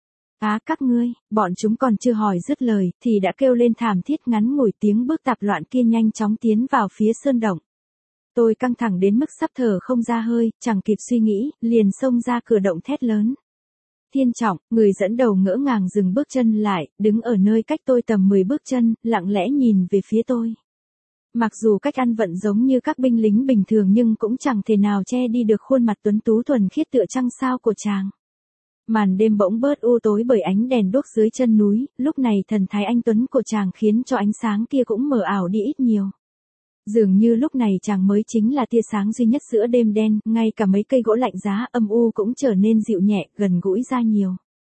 Các ngươi, bọn chúng còn chưa hỏi dứt lời, thì đã kêu lên thảm thiết, ngắn ngủi tiếng bước tạp loạn kia nhanh chóng tiến vào phía sơn động. Tôi căng thẳng đến mức sắp thở không ra hơi, chẳng kịp suy nghĩ, liền xông ra cửa động thét lớn. Thiên Trọng, người dẫn đầu ngỡ ngàng dừng bước chân lại, đứng ở nơi cách tôi tầm 10 bước chân, lặng lẽ nhìn về phía tôi. Mặc dù cách ăn vận giống như các binh lính bình thường nhưng cũng chẳng thể nào che đi được khuôn mặt tuấn tú thuần khiết tựa trăng sao của chàng. Màn đêm bỗng bớt u tối bởi ánh đèn đuốc dưới chân núi, lúc này thần thái anh tuấn của chàng khiến cho ánh sáng kia cũng mờ ảo đi ít nhiều. Dường như lúc này chàng mới chính là tia sáng duy nhất giữa đêm đen, ngay cả mấy cây gỗ lạnh giá âm u cũng trở nên dịu nhẹ, gần gũi ra nhiều.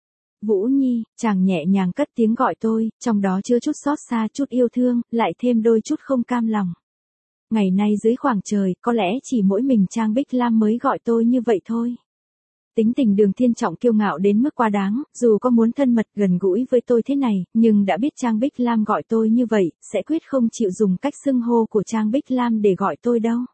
Vũ Nhi, chàng nhẹ nhàng cất tiếng gọi tôi, trong đó chứa chút xót xa, chút yêu thương, lại thêm đôi chút không cam lòng. Ngày nay dưới khoảng trời, có lẽ chỉ mỗi mình Trang Bích Lam mới gọi tôi như vậy thôi. Tính tình Đường Thiên Trọng kiêu ngạo đến mức quá đáng, dù có muốn thân mật gần gũi với tôi thế này, nhưng đã biết Trang Bích Lam gọi tôi như vậy, sẽ quyết không chịu dùng cách xưng hô của Trang Bích Lam để gọi tôi đâu.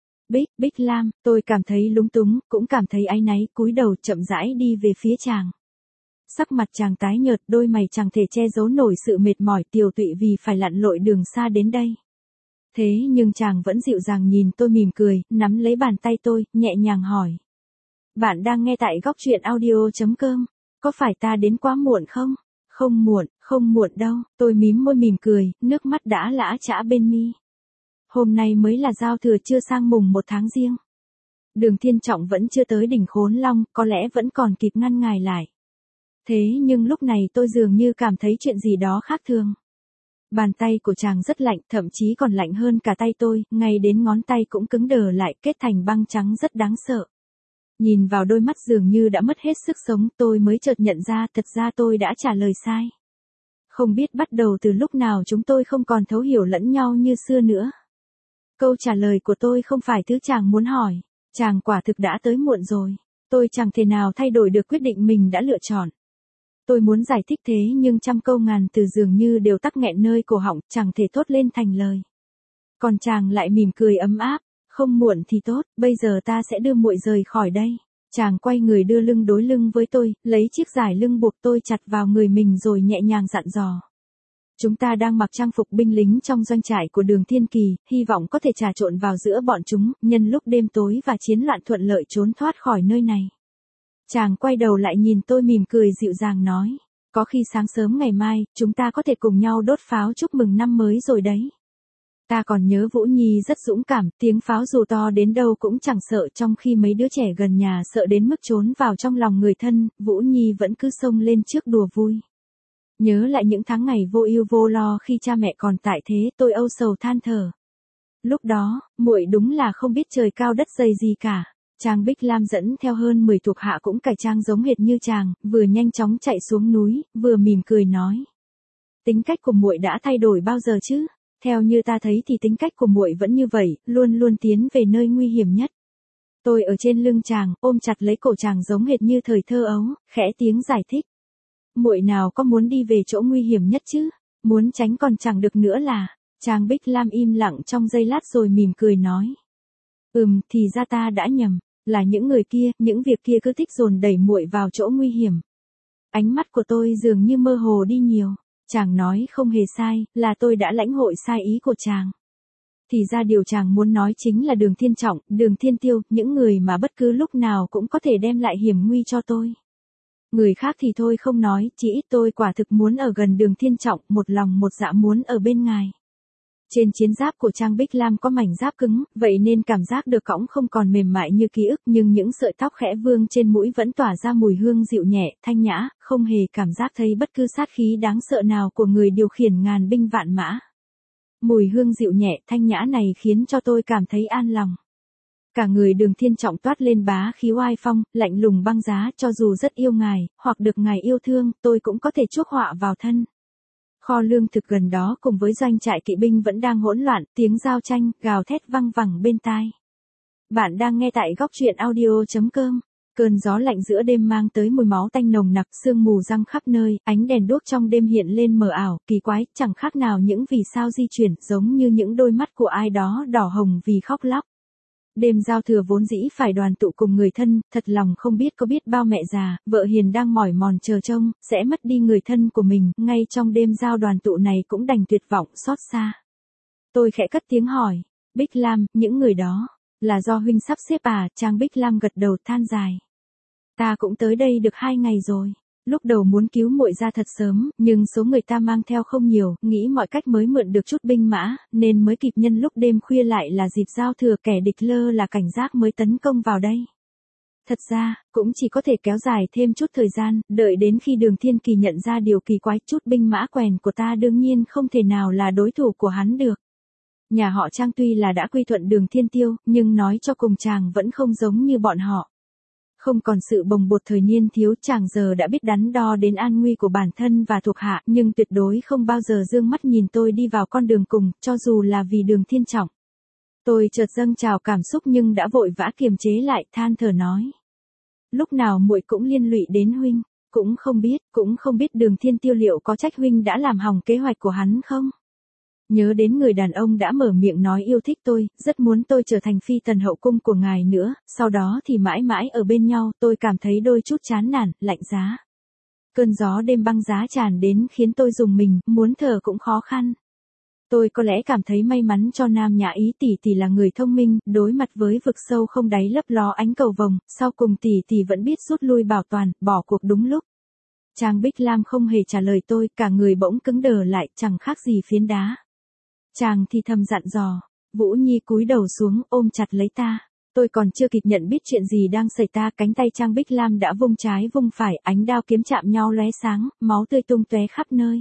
Bích Lam, tôi cảm thấy lúng túng, cũng cảm thấy áy náy, cúi đầu chậm rãi đi về phía chàng. Sắc mặt chàng tái nhợt, đôi mày chẳng thể che giấu nổi sự mệt mỏi tiều tụy vì phải lặn lội đường xa đến đây. Thế nhưng chàng vẫn dịu dàng nhìn tôi mỉm cười, nắm lấy bàn tay tôi, nhẹ nhàng hỏi. Bạn đang nghe tại góc truyện audio.com, có phải ta đến quá muộn không? Không muộn đâu, tôi mím môi mỉm cười, nước mắt đã lã chã bên mi. Hôm nay mới là giao thừa chưa sang mùng 1 tháng Giêng. Đường Thiên Trọng vẫn chưa tới đỉnh Khốn Long, có lẽ vẫn còn kịp ngăn ngài lại. Thế nhưng lúc này tôi dường như cảm thấy chuyện gì đó khác thường. Bàn tay của chàng rất lạnh, thậm chí còn lạnh hơn cả tay tôi, ngay đến ngón tay cũng cứng đờ lại, kết thành băng trắng rất đáng sợ. Nhìn vào đôi mắt dường như đã mất hết sức sống, tôi mới chợt nhận ra thật ra tôi đã trả lời sai. Không biết bắt đầu từ lúc nào chúng tôi không còn thấu hiểu lẫn nhau như xưa nữa. Câu trả lời của tôi không phải thứ chàng muốn hỏi, chàng quả thực đã tới muộn rồi. Tôi chẳng thể nào thay đổi được quyết định mình đã lựa chọn. Tôi muốn giải thích thế nhưng trăm câu ngàn từ dường như đều tắc nghẹn nơi cổ họng, chẳng thể thốt lên thành lời. Còn chàng lại mỉm cười ấm áp, không muộn thì tốt, bây giờ ta sẽ đưa muội rời khỏi đây. Chàng quay người đưa lưng đối lưng với tôi, lấy chiếc dải lưng buộc tôi chặt vào người mình rồi nhẹ nhàng dặn dò. Chúng ta đang mặc trang phục binh lính trong doanh trại của Đường Thiên Kỳ, hy vọng có thể trà trộn vào giữa bọn chúng, nhân lúc đêm tối và chiến loạn thuận lợi trốn thoát khỏi nơi này. Chàng quay đầu lại nhìn tôi mỉm cười dịu dàng nói, có khi sáng sớm ngày mai, chúng ta có thể cùng nhau đốt pháo chúc mừng năm mới rồi đấy. Ta còn nhớ Vũ Nhi rất dũng cảm, tiếng pháo dù to đến đâu cũng chẳng sợ, trong khi mấy đứa trẻ gần nhà sợ đến mức trốn vào trong lòng người thân, Vũ Nhi vẫn cứ xông lên trước đùa vui. Nhớ lại những tháng ngày vô ưu vô lo khi cha mẹ còn tại thế, tôi âu sầu than thở. Lúc đó, muội đúng là không biết trời cao đất dày gì cả. Trang Bích Lam dẫn theo hơn 10 thuộc hạ cũng cải trang giống hệt như chàng, vừa nhanh chóng chạy xuống núi, vừa mỉm cười nói. Tính cách của muội đã thay đổi bao giờ chứ? Theo như ta thấy thì tính cách của muội vẫn như vậy, luôn luôn tiến về nơi nguy hiểm nhất. Tôi ở trên lưng chàng, ôm chặt lấy cổ chàng giống hệt như thời thơ ấu, khẽ tiếng giải thích. Muội nào có muốn đi về chỗ nguy hiểm nhất chứ? Muốn tránh còn chẳng được nữa là. Trang Bích Lam im lặng trong giây lát rồi mỉm cười nói. Thì ra ta đã nhầm, là những người kia, những việc kia cứ thích dồn đẩy muội vào chỗ nguy hiểm. Ánh mắt của tôi dường như mơ hồ đi nhiều. Chàng nói không hề sai, là tôi đã lãnh hội sai ý của chàng. Thì ra điều chàng muốn nói chính là Đường Thiên Trọng, Đường Thiên Tiêu, những người mà bất cứ lúc nào cũng có thể đem lại hiểm nguy cho tôi. Người khác thì thôi không nói, chỉ ít tôi quả thực muốn ở gần Đường Thiên Trọng, một lòng một dạ muốn ở bên ngài. Trên chiến giáp của Trang Bích Lam có mảnh giáp cứng, vậy nên cảm giác được cõng không còn mềm mại như ký ức, nhưng những sợi tóc khẽ vương trên mũi vẫn tỏa ra mùi hương dịu nhẹ, thanh nhã, không hề cảm giác thấy bất cứ sát khí đáng sợ nào của người điều khiển ngàn binh vạn mã. Mùi hương dịu nhẹ, thanh nhã này khiến cho tôi cảm thấy an lòng. Cả người Đường Thiên Trọng toát lên bá khí oai phong, lạnh lùng băng giá, cho dù rất yêu ngài, hoặc được ngài yêu thương, tôi cũng có thể chuốc họa vào thân. Kho lương thực gần đó cùng với doanh trại kỵ binh vẫn đang hỗn loạn, tiếng giao tranh, gào thét văng vẳng bên tai. Bạn đang nghe tại góc truyện audio.com. Cơn gió lạnh giữa đêm mang tới mùi máu tanh nồng nặc, sương mù răng khắp nơi, ánh đèn đuốc trong đêm hiện lên mờ ảo, kỳ quái, chẳng khác nào những vì sao di chuyển, giống như những đôi mắt của ai đó đỏ hồng vì khóc lóc. Đêm giao thừa vốn dĩ phải đoàn tụ cùng người thân, thật lòng không biết có biết bao mẹ già, vợ hiền đang mỏi mòn chờ trông, sẽ mất đi người thân của mình, ngay trong đêm giao đoàn tụ này cũng đành tuyệt vọng, xót xa. Tôi khẽ cất tiếng hỏi, Bích Lam, những người đó, là do huynh sắp xếp à? Trang Bích Lam gật đầu than dài. Ta cũng tới đây được 2 ngày rồi. Lúc đầu muốn cứu muội ra thật sớm, nhưng số người ta mang theo không nhiều, nghĩ mọi cách mới mượn được chút binh mã, nên mới kịp nhân lúc đêm khuya lại là dịp giao thừa, kẻ địch lơ là cảnh giác mới tấn công vào đây. Thật ra, cũng chỉ có thể kéo dài thêm chút thời gian, đợi đến khi Đường Thiên Kỳ nhận ra điều kỳ quái, chút binh mã quèn của ta đương nhiên không thể nào là đối thủ của hắn được. Nhà họ Trang tuy là đã quy thuận Đường Thiên Tiêu, nhưng nói cho cùng chàng vẫn không giống như bọn họ. Không còn sự bồng bột thời niên thiếu, chàng giờ đã biết đắn đo đến an nguy của bản thân và thuộc hạ, nhưng tuyệt đối không bao giờ dương mắt nhìn tôi đi vào con đường cùng, cho dù là vì Đường Thiên Trọng. Tôi chợt dâng trào cảm xúc nhưng đã vội vã kiềm chế lại, than thở nói. Lúc nào muội cũng liên lụy đến huynh, cũng không biết Đường Thiên Tiêu liệu có trách huynh đã làm hỏng kế hoạch của hắn không? Nhớ đến người đàn ông đã mở miệng nói yêu thích tôi, rất muốn tôi trở thành phi tần hậu cung của ngài nữa, sau đó thì mãi mãi ở bên nhau, tôi cảm thấy đôi chút chán nản, lạnh giá. Cơn gió đêm băng giá tràn đến khiến tôi rùng mình, muốn thở cũng khó khăn. Tôi có lẽ cảm thấy may mắn cho Nam Nhã Ý tỷ tỷ là người thông minh, đối mặt với vực sâu không đáy lấp ló ánh cầu vồng, sau cùng tỷ tỷ vẫn biết rút lui bảo toàn, bỏ cuộc đúng lúc. Trang Bích Lam không hề trả lời tôi, cả người bỗng cứng đờ lại, chẳng khác gì phiến đá. Chàng thì thầm dặn dò, Vũ Nhi cúi đầu xuống, ôm chặt lấy ta. Tôi còn chưa kịp nhận biết chuyện gì đang xảy ra, cánh tay Trang Bích Lam đã vung trái vung phải, ánh đao kiếm chạm nhau lóe sáng, máu tươi tung tóe khắp nơi.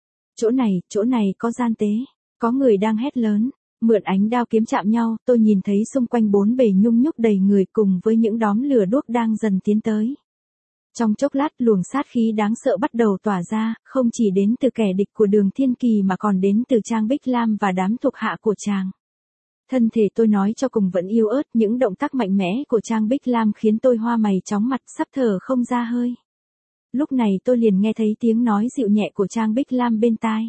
Chỗ này có gian tế, có người đang hét lớn. Mượn ánh đao kiếm chạm nhau, tôi nhìn thấy xung quanh bốn bề nhung nhúc đầy người cùng với những đóm lửa đuốc đang dần tiến tới. Trong chốc lát luồng sát khí đáng sợ bắt đầu tỏa ra, không chỉ đến từ kẻ địch của Đường Thiên Kỳ mà còn đến từ Trang Bích Lam và đám thuộc hạ của chàng. Thân thể tôi nói cho cùng vẫn yếu ớt, những động tác mạnh mẽ của Trang Bích Lam khiến tôi hoa mày chóng mặt, sắp thở không ra hơi. Lúc này tôi liền nghe thấy tiếng nói dịu nhẹ của Trang Bích Lam bên tai.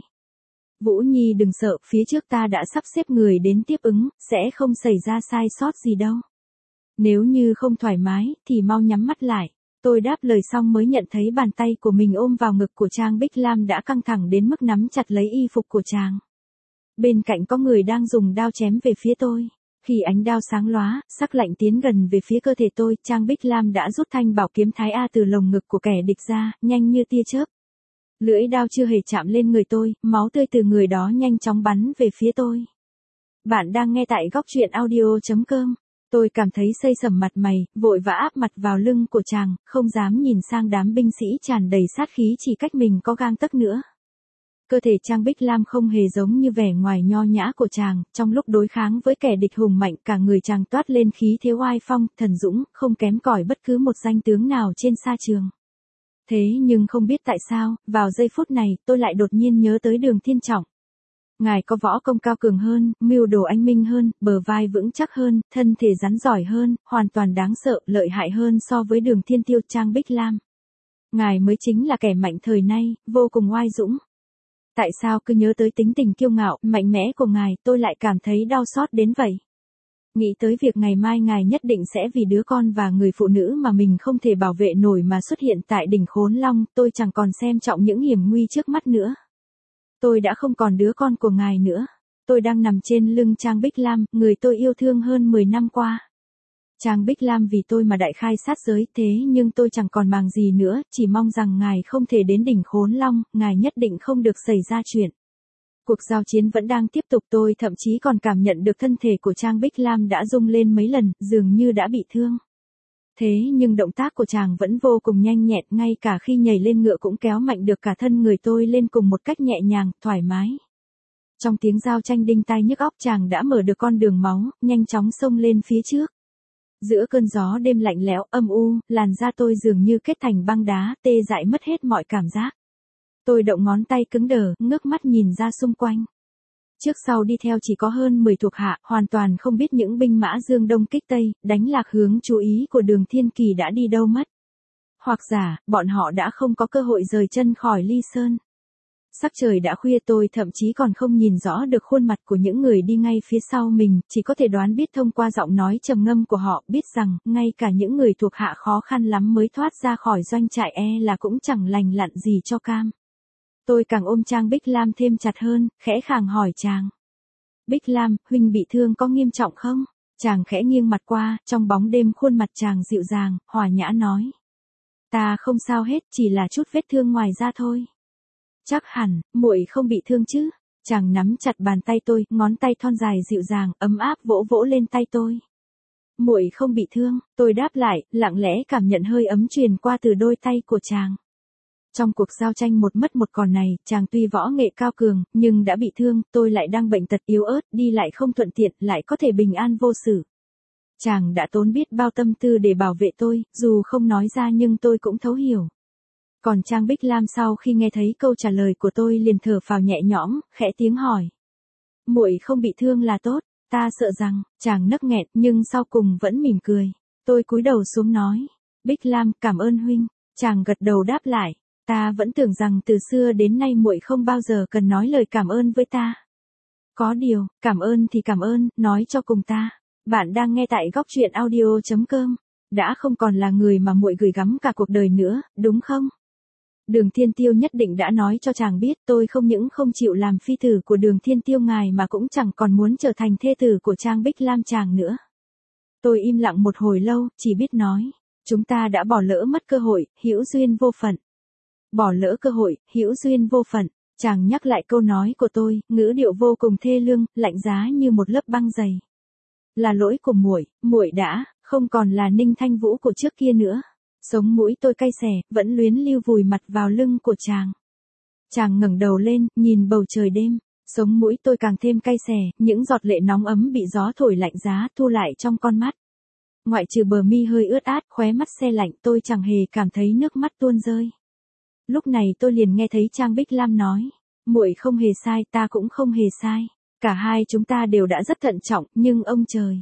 Vũ Nhi đừng sợ, phía trước ta đã sắp xếp người đến tiếp ứng, sẽ không xảy ra sai sót gì đâu. Nếu như không thoải mái, thì mau nhắm mắt lại. Tôi đáp lời xong mới nhận thấy bàn tay của mình ôm vào ngực của Trang Bích Lam đã căng thẳng đến mức nắm chặt lấy y phục của chàng. Bên cạnh có người đang dùng đao chém về phía tôi. Khi ánh đao sáng lóa, sắc lạnh tiến gần về phía cơ thể tôi, Trang Bích Lam đã rút thanh bảo kiếm Thái A từ lồng ngực của kẻ địch ra, nhanh như tia chớp. Lưỡi đao chưa hề chạm lên người tôi, máu tươi từ người đó nhanh chóng bắn về phía tôi. Bạn đang nghe tại góc truyện audio.com. Tôi cảm thấy xây sẩm mặt mày, vội vã áp mặt vào lưng của chàng, không dám nhìn sang đám binh sĩ tràn đầy sát khí chỉ cách mình có gang tấc nữa. Cơ thể Trang Bích Lam không hề giống như vẻ ngoài nho nhã của chàng, trong lúc đối kháng với kẻ địch hùng mạnh, cả người chàng toát lên khí thế oai phong, thần dũng, không kém cỏi bất cứ một danh tướng nào trên sa trường. Thế nhưng không biết tại sao, vào giây phút này, tôi lại đột nhiên nhớ tới Đường Thiên Trọng. Ngài có võ công cao cường hơn, mưu đồ anh minh hơn, bờ vai vững chắc hơn, thân thể rắn giỏi hơn, hoàn toàn đáng sợ, lợi hại hơn so với Đường Thiên Tiêu. Trang Bích Lam. Ngài mới chính là kẻ mạnh thời nay, vô cùng oai dũng. Tại sao cứ nhớ tới tính tình kiêu ngạo, mạnh mẽ của ngài, tôi lại cảm thấy đau xót đến vậy? Nghĩ tới việc ngày mai ngài nhất định sẽ vì đứa con và người phụ nữ mà mình không thể bảo vệ nổi mà xuất hiện tại đỉnh Khốn Long, tôi chẳng còn xem trọng những hiểm nguy trước mắt nữa. Tôi đã không còn đứa con của ngài nữa. Tôi đang nằm trên lưng Trang Bích Lam, người tôi yêu thương hơn 10 năm qua. Trang Bích Lam vì tôi mà đại khai sát giới, thế nhưng tôi chẳng còn màng gì nữa, chỉ mong rằng ngài không thể đến đỉnh Khốn Long, ngài nhất định không được xảy ra chuyện. Cuộc giao chiến vẫn đang tiếp tục, tôi thậm chí còn cảm nhận được thân thể của Trang Bích Lam đã rung lên mấy lần, dường như đã bị thương. Thế nhưng động tác của chàng vẫn vô cùng nhanh nhẹn, ngay cả khi nhảy lên ngựa cũng kéo mạnh được cả thân người tôi lên cùng một cách nhẹ nhàng, thoải mái. Trong tiếng giao tranh đinh tai nhức óc, chàng đã mở được con đường máu, nhanh chóng xông lên phía trước. Giữa cơn gió đêm lạnh lẽo, âm u, làn da tôi dường như kết thành băng đá, tê dại mất hết mọi cảm giác. Tôi động ngón tay cứng đờ, ngước mắt nhìn ra xung quanh. Trước sau đi theo chỉ có hơn 10 thuộc hạ, hoàn toàn không biết những binh mã dương đông kích tây, đánh lạc hướng chú ý của Đường Thiên Kỳ đã đi đâu mất. Hoặc giả, bọn họ đã không có cơ hội rời chân khỏi Ly Sơn. Sắc trời đã khuya, tôi thậm chí còn không nhìn rõ được khuôn mặt của những người đi ngay phía sau mình, chỉ có thể đoán biết thông qua giọng nói trầm ngâm của họ, biết rằng, ngay cả những người thuộc hạ khó khăn lắm mới thoát ra khỏi doanh trại là cũng chẳng lành lặn gì cho cam. Tôi càng ôm Trang Bích Lam thêm chặt hơn, khẽ khàng hỏi chàng. Bích Lam, huynh bị thương có nghiêm trọng không? Chàng khẽ nghiêng mặt qua, trong bóng đêm khuôn mặt chàng dịu dàng, hòa nhã nói. Ta không sao hết, chỉ là chút vết thương ngoài da thôi. Chắc hẳn, muội không bị thương chứ? Chàng nắm chặt bàn tay tôi, ngón tay thon dài dịu dàng, ấm áp vỗ vỗ lên tay tôi. Muội không bị thương, tôi đáp lại, lặng lẽ cảm nhận hơi ấm truyền qua từ đôi tay của chàng. Trong cuộc giao tranh một mất một còn này, chàng tuy võ nghệ cao cường, nhưng đã bị thương, tôi lại đang bệnh tật yếu ớt, đi lại không thuận tiện, lại có thể bình an vô sự. Chàng đã tốn biết bao tâm tư để bảo vệ tôi, dù không nói ra nhưng tôi cũng thấu hiểu. Còn Trang Bích Lam sau khi nghe thấy câu trả lời của tôi liền thở phào nhẹ nhõm, khẽ tiếng hỏi. Muội không bị thương là tốt, ta sợ rằng, chàng nấc nghẹn nhưng sau cùng vẫn mỉm cười. Tôi cúi đầu xuống nói. Bích Lam, cảm ơn huynh. Chàng gật đầu đáp lại. Ta vẫn tưởng rằng từ xưa đến nay muội không bao giờ cần nói lời cảm ơn với ta. Có điều, cảm ơn thì cảm ơn, nói cho cùng ta. Bạn đang nghe tại góc truyện audio.com. Đã không còn là người mà muội gửi gắm cả cuộc đời nữa, đúng không? Đường Thiên Tiêu nhất định đã nói cho chàng biết tôi không những không chịu làm phi tử của Đường Thiên Tiêu ngài mà cũng chẳng còn muốn trở thành thê tử của Trang Bích Lam chàng nữa. Tôi im lặng một hồi lâu, chỉ biết nói. Chúng ta đã bỏ lỡ mất cơ hội, hữu duyên vô phận. Bỏ lỡ cơ hội, hữu duyên vô phận. Chàng nhắc lại câu nói của tôi, ngữ điệu vô cùng thê lương, lạnh giá như một lớp băng dày. Là lỗi của muội, muội đã không còn là Ninh Thanh Vũ của trước kia nữa. Sống mũi tôi cay xè, vẫn luyến lưu vùi mặt vào lưng của chàng. Chàng ngẩng đầu lên, nhìn bầu trời đêm. Sống mũi tôi càng thêm cay xè, những giọt lệ nóng ấm bị gió thổi lạnh giá thu lại trong con mắt. Ngoại trừ bờ mi hơi ướt át, khóe mắt se lạnh, tôi chẳng hề cảm thấy nước mắt tuôn rơi. Lúc này tôi liền nghe thấy Trang Bích Lam nói. Muội không hề sai, ta cũng không hề sai. Cả hai chúng ta đều đã rất thận trọng, nhưng ông trời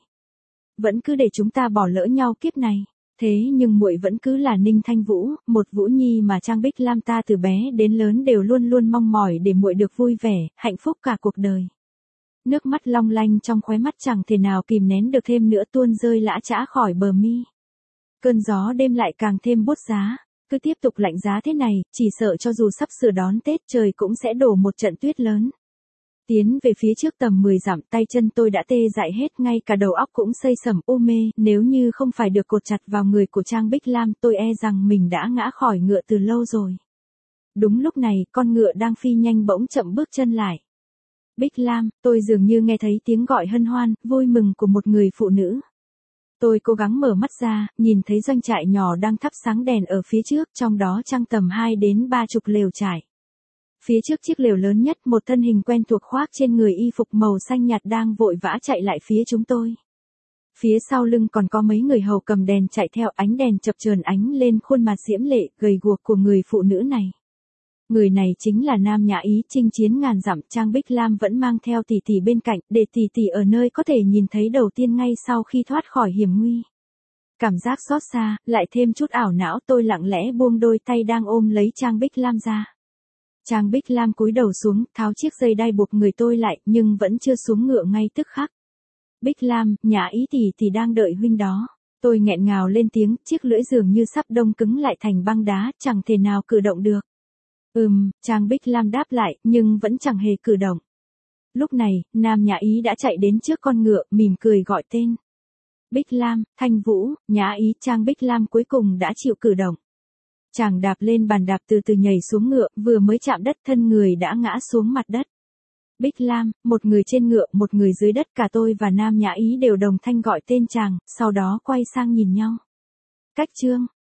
vẫn cứ để chúng ta bỏ lỡ nhau kiếp này. Thế nhưng muội vẫn cứ là Ninh Thanh Vũ, một Vũ Nhi mà Trang Bích Lam ta từ bé đến lớn đều luôn luôn mong mỏi để muội được vui vẻ, hạnh phúc cả cuộc đời. Nước mắt long lanh trong khóe mắt chẳng thể nào kìm nén được thêm nữa tuôn rơi lã chã khỏi bờ mi. Cơn gió đêm lại càng thêm buốt giá, cứ tiếp tục lạnh giá thế này, chỉ sợ cho dù sắp sửa đón Tết trời cũng sẽ đổ một trận tuyết lớn. Tiến về phía trước tầm 10 dặm, tay chân tôi đã tê dại hết, ngay cả đầu óc cũng xây sẩm u mê, nếu như không phải được cột chặt vào người của Trang Bích Lam, tôi e rằng mình đã ngã khỏi ngựa từ lâu rồi. Đúng lúc này, con ngựa đang phi nhanh bỗng chậm bước chân lại. Bích Lam, tôi dường như nghe thấy tiếng gọi hân hoan, vui mừng của một người phụ nữ. Tôi cố gắng mở mắt ra, nhìn thấy doanh trại nhỏ đang thắp sáng đèn ở phía trước, trong đó chăng tầm 2 đến 30 lều trại. Phía trước chiếc lều lớn nhất, một thân hình quen thuộc khoác trên người y phục màu xanh nhạt đang vội vã chạy lại phía chúng tôi. Phía sau lưng còn có mấy người hầu cầm đèn chạy theo, ánh đèn chập chờn ánh lên khuôn mặt diễm lệ, gầy guộc của người phụ nữ này. Người này chính là Nam Nhã Ý, chinh chiến ngàn dặm. Trang Bích Lam vẫn mang theo tỷ tỷ bên cạnh, để tỷ tỷ ở nơi có thể nhìn thấy đầu tiên ngay sau khi thoát khỏi hiểm nguy. Cảm giác xót xa, lại thêm chút ảo não, tôi lặng lẽ buông đôi tay đang ôm lấy Trang Bích Lam ra. Trang Bích Lam cúi đầu xuống, tháo chiếc dây đai buộc người tôi lại, nhưng vẫn chưa xuống ngựa ngay tức khắc. Bích Lam, Nhã Ý tỷ đang đợi huynh đó. Tôi nghẹn ngào lên tiếng, chiếc lưỡi dường như sắp đông cứng lại thành băng đá, chẳng thể nào cử động được. Trang Bích Lam đáp lại, nhưng vẫn chẳng hề cử động. Lúc này, Nam Nhã Ý đã chạy đến trước con ngựa, mỉm cười gọi tên. Bích Lam, Thanh Vũ, Nhã Ý. Trang Bích Lam cuối cùng đã chịu cử động. Chàng đạp lên bàn đạp, từ từ nhảy xuống ngựa, vừa mới chạm đất thân người đã ngã xuống mặt đất. Bích Lam, một người trên ngựa, một người dưới đất, cả tôi và Nam Nhã Ý đều đồng thanh gọi tên chàng, sau đó quay sang nhìn nhau. Cách chương